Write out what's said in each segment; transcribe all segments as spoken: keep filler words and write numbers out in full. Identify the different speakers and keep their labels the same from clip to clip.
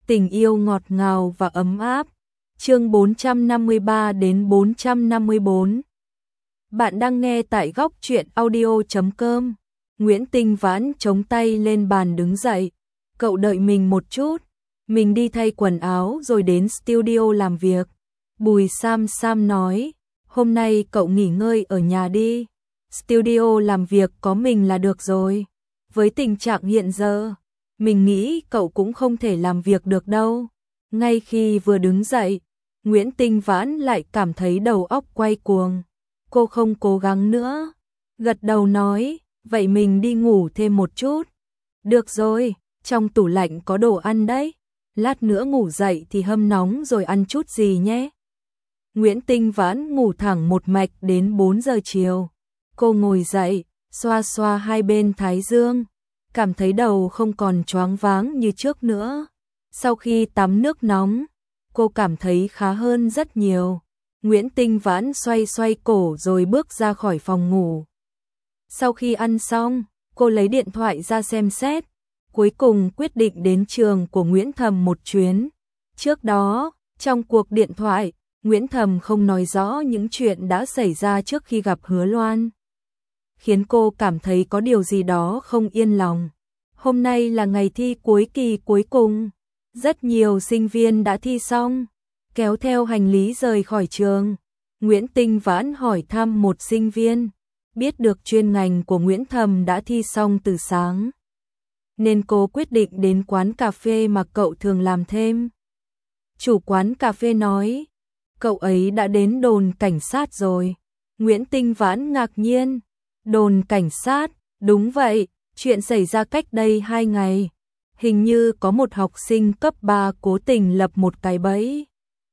Speaker 1: Tình yêu ngọt ngào và ấm áp. Chương bốn trăm năm mươi ba đến bốn trăm năm mươi bốn. Bạn đang nghe tại góc truyện audio chấm com. Nguyễn Tinh Vãn chống tay lên bàn đứng dậy. Cậu đợi mình một chút. Mình đi thay quần áo rồi đến studio làm việc. Bùi Sam Sam nói, hôm nay cậu nghỉ ngơi ở nhà đi. Studio làm việc có mình là được rồi. Với tình trạng hiện giờ, mình nghĩ cậu cũng không thể làm việc được đâu. Ngay khi vừa đứng dậy, Nguyễn Tinh Vãn lại cảm thấy đầu óc quay cuồng. Cô không cố gắng nữa. Gật đầu nói, vậy mình đi ngủ thêm một chút. Được rồi, trong tủ lạnh có đồ ăn đấy. Lát nữa ngủ dậy thì hâm nóng rồi ăn chút gì nhé. Nguyễn Tinh Vãn ngủ thẳng một mạch đến bốn giờ chiều. Cô ngồi dậy, xoa xoa hai bên thái dương. Cảm thấy đầu không còn choáng váng như trước nữa. Sau khi tắm nước nóng, cô cảm thấy khá hơn rất nhiều. Nguyễn Tinh Vãn xoay xoay cổ rồi bước ra khỏi phòng ngủ. Sau khi ăn xong, cô lấy điện thoại ra xem xét. Cuối cùng quyết định đến trường của Nguyễn Thầm một chuyến. Trước đó, trong cuộc điện thoại, Nguyễn Thầm không nói rõ những chuyện đã xảy ra trước khi gặp Hứa Loan, khiến cô cảm thấy có điều gì đó không yên lòng. Hôm nay là ngày thi cuối kỳ cuối cùng. Rất nhiều sinh viên đã thi xong, kéo theo hành lý rời khỏi trường. Nguyễn Tinh Vãn hỏi thăm một sinh viên, biết được chuyên ngành của Nguyễn Thầm đã thi xong từ sáng, nên cô quyết định đến quán cà phê mà cậu thường làm thêm. Chủ quán cà phê nói, cậu ấy đã đến đồn cảnh sát rồi. Nguyễn Tinh Vãn ngạc nhiên, đồn cảnh sát? Đúng vậy, chuyện xảy ra cách đây hai ngày. Hình như có một học sinh cấp ba cố tình lập một cái bẫy.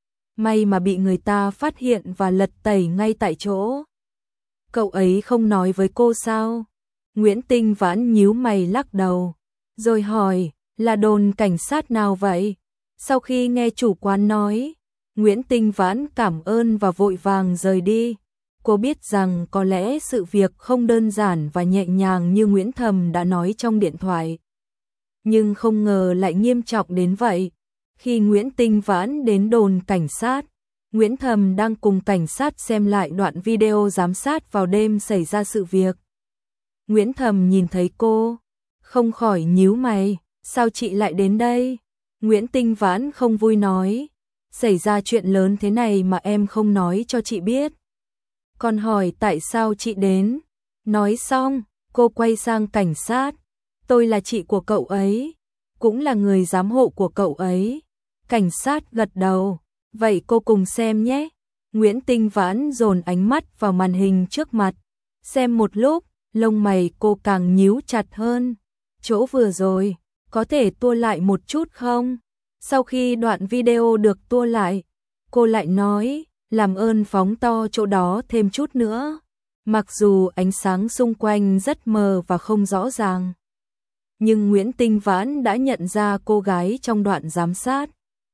Speaker 1: May mà bị người ta phát hiện và lật tẩy ngay tại chỗ. Cậu ấy không nói với cô sao? Nguyễn Tinh Vãn nhíu mày lắc đầu, rồi hỏi, là đồn cảnh sát nào vậy? Sau khi nghe chủ quán nói, Nguyễn Tinh Vãn cảm ơn và vội vàng rời đi. Cô biết rằng có lẽ sự việc không đơn giản và nhẹ nhàng như Nguyễn Thầm đã nói trong điện thoại. Nhưng không ngờ lại nghiêm trọng đến vậy. Khi Nguyễn Tinh Vãn đến đồn cảnh sát, Nguyễn Thầm đang cùng cảnh sát xem lại đoạn video giám sát vào đêm xảy ra sự việc. Nguyễn Thầm nhìn thấy cô, không khỏi nhíu mày, sao chị lại đến đây? Nguyễn Tinh Vãn không vui nói, xảy ra chuyện lớn thế này mà em không nói cho chị biết. Còn hỏi tại sao chị đến? Nói xong, cô quay sang cảnh sát. Tôi là chị của cậu ấy, cũng là người giám hộ của cậu ấy. Cảnh sát gật đầu, vậy cô cùng xem nhé. Nguyễn Tinh Vãn dồn ánh mắt vào màn hình trước mặt. Xem một lúc, lông mày cô càng nhíu chặt hơn. Chỗ vừa rồi, có thể tua lại một chút không? Sau khi đoạn video được tua lại, cô lại nói, làm ơn phóng to chỗ đó thêm chút nữa. Mặc dù ánh sáng xung quanh rất mờ và không rõ ràng, nhưng Nguyễn Tinh Vãn đã nhận ra cô gái trong đoạn giám sát.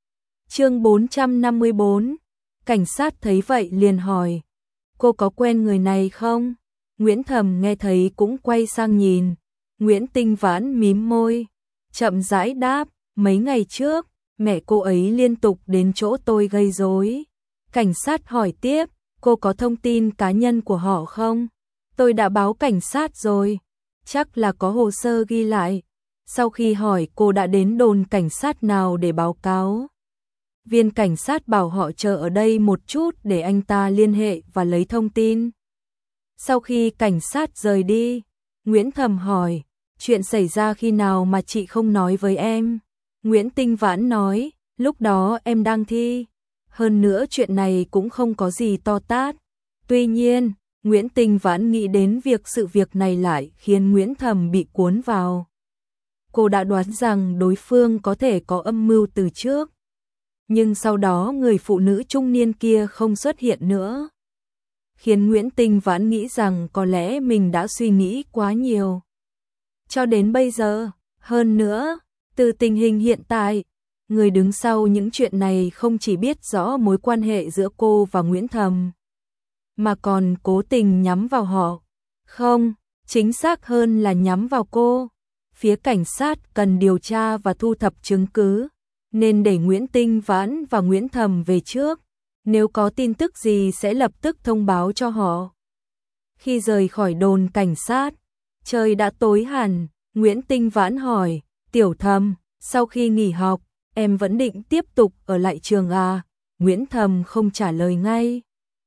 Speaker 1: Chương bốn trăm năm mươi bốn. Cảnh sát thấy vậy liền hỏi, cô có quen người này không? Nguyễn Thầm nghe thấy cũng quay sang nhìn. Nguyễn Tinh Vãn mím môi, chậm rãi đáp, mấy ngày trước, mẹ cô ấy liên tục đến chỗ tôi gây rối. Cảnh sát hỏi tiếp, cô có thông tin cá nhân của họ không? Tôi đã báo cảnh sát rồi, chắc là có hồ sơ ghi lại. Sau khi hỏi cô đã đến đồn cảnh sát nào để báo cáo, viên cảnh sát bảo họ chờ ở đây một chút để anh ta liên hệ và lấy thông tin. Sau khi cảnh sát rời đi, Nguyễn Thầm hỏi, chuyện xảy ra khi nào mà chị không nói với em? Nguyễn Tinh Vãn nói, lúc đó em đang thi. Hơn nữa chuyện này cũng không có gì to tát. Tuy nhiên, Nguyễn Tinh Vãn nghĩ đến việc sự việc này lại khiến Nguyễn Thầm bị cuốn vào. Cô đã đoán rằng đối phương có thể có âm mưu từ trước. Nhưng sau đó người phụ nữ trung niên kia không xuất hiện nữa, khiến Nguyễn Tinh Vãn nghĩ rằng có lẽ mình đã suy nghĩ quá nhiều. Cho đến bây giờ, hơn nữa, từ tình hình hiện tại, người đứng sau những chuyện này không chỉ biết rõ mối quan hệ giữa cô và Nguyễn Thầm, mà còn cố tình nhắm vào họ. Không, chính xác hơn là nhắm vào cô. Phía cảnh sát cần điều tra và thu thập chứng cứ. nên để Nguyễn Tinh Vãn và Nguyễn Thầm về trước, nếu có tin tức gì sẽ lập tức thông báo cho họ. Khi rời khỏi đồn cảnh sát, trời đã tối hẳn, Nguyễn Tinh Vãn hỏi, Tiểu Thầm, sau khi nghỉ học, em vẫn định tiếp tục ở lại trường à? Nguyễn Thầm không trả lời ngay.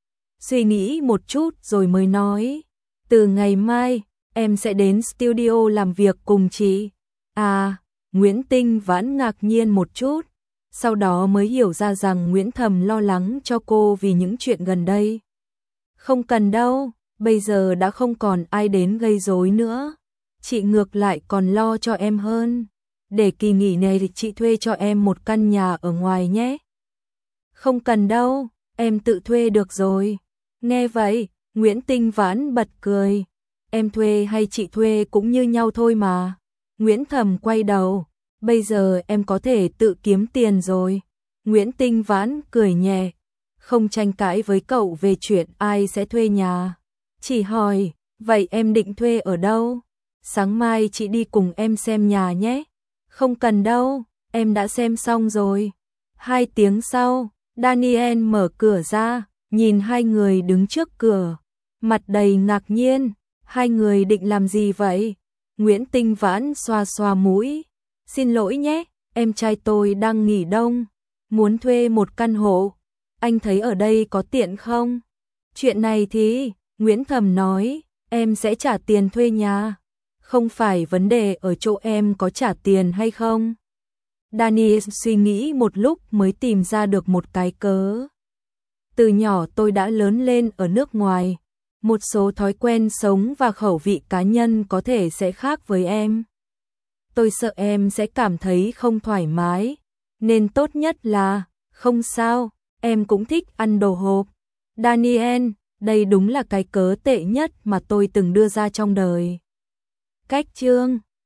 Speaker 1: Suy nghĩ một chút rồi mới nói, từ ngày mai, em sẽ đến studio làm việc cùng chị. À, Nguyễn Tinh Vãn ngạc nhiên một chút, sau đó mới hiểu ra rằng Nguyễn Thầm lo lắng cho cô vì những chuyện gần đây. Không cần đâu, bây giờ đã không còn ai đến gây rối nữa. Chị ngược lại còn lo cho em hơn. Để kỳ nghỉ này thì chị thuê cho em một căn nhà ở ngoài nhé. Không cần đâu, em tự thuê được rồi. Nghe vậy, Nguyễn Tinh Vãn bật cười. Em thuê hay chị thuê cũng như nhau thôi mà. Nguyễn Thầm quay đầu, bây giờ em có thể tự kiếm tiền rồi. Nguyễn Tinh Vãn cười nhẹ, không tranh cãi với cậu về chuyện ai sẽ thuê nhà. Chỉ hỏi, vậy em định thuê ở đâu? Sáng mai chị đi cùng em xem nhà nhé. Không cần đâu, em đã xem xong rồi. Hai tiếng sau, Daniel mở cửa ra, nhìn hai người đứng trước cửa, mặt đầy ngạc nhiên. Hai người định làm gì vậy? Nguyễn Tinh Vãn xoa xoa mũi. Xin lỗi nhé, em trai tôi đang nghỉ đông, muốn thuê một căn hộ. Anh thấy ở đây có tiện không? Chuyện này thì, Nguyễn Thầm nói, em sẽ trả tiền thuê nhà. Không phải vấn đề ở chỗ em có trả tiền hay không. Daniel suy nghĩ một lúc mới tìm ra được một cái cớ. Từ nhỏ tôi đã lớn lên ở nước ngoài. Một số thói quen sống và khẩu vị cá nhân có thể sẽ khác với em. Tôi sợ em sẽ cảm thấy không thoải mái, nên tốt nhất là, không sao, em cũng thích ăn đồ hộp. Daniel, đây đúng là cái cớ tệ nhất mà tôi từng đưa ra trong đời. Cách chương